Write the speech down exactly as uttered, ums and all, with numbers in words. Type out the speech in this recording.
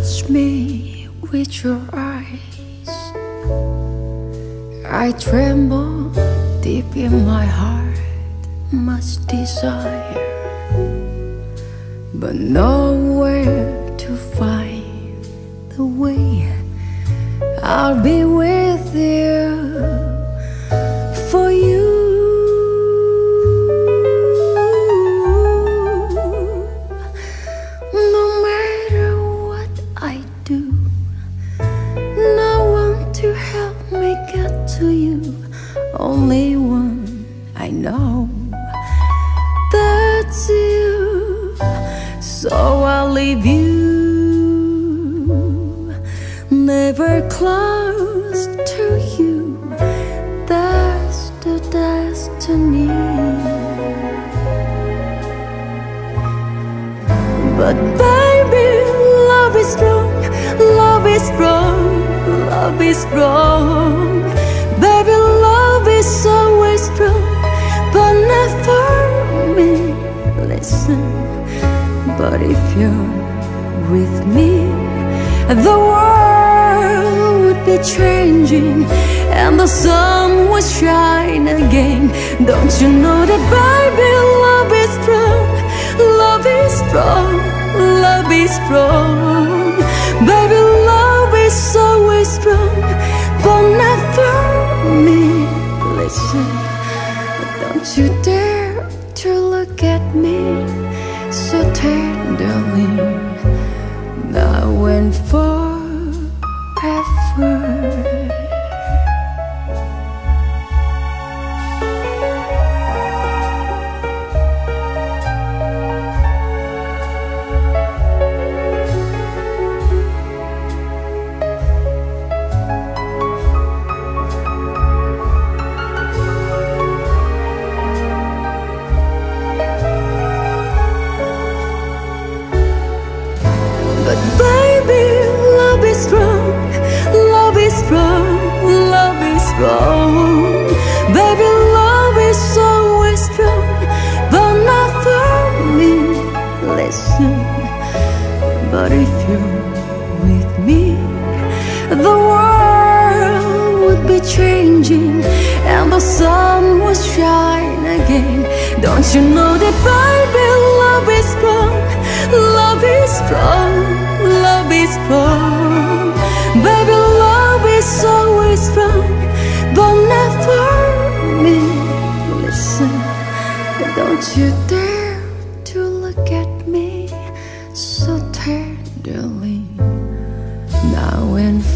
touch me with your eyes. I tremble deep in my heart, much desire, but nowhere to find the way. I'll be with you, for you. No matter what I do, no one to help me get to you. Only one I know, that's you. So I'll leave you, never close to you. That's the destiny. But baby, love is strong, love is strong, love is strong. Baby, love is always strong, but not for me. Listen, but if you're with me, the world would be changing and the sun would shine again. Don't you know that, baby, love is strong, love is strong, love is strong. Baby, love is always strong, but not for me. Listen, don't you dare to look at me so tenderly, now and forever. But baby, love is strong, love is strong, love is strong. Baby, love is always strong, but not for me. Listen, but if you're with me, the world would be changing and the sun would shine again. Don't you know that, baby, love is strong, love is strong, love is strong. Baby, love is always strong, but not for me. Listen, don't you dare to look at me so tenderly, now and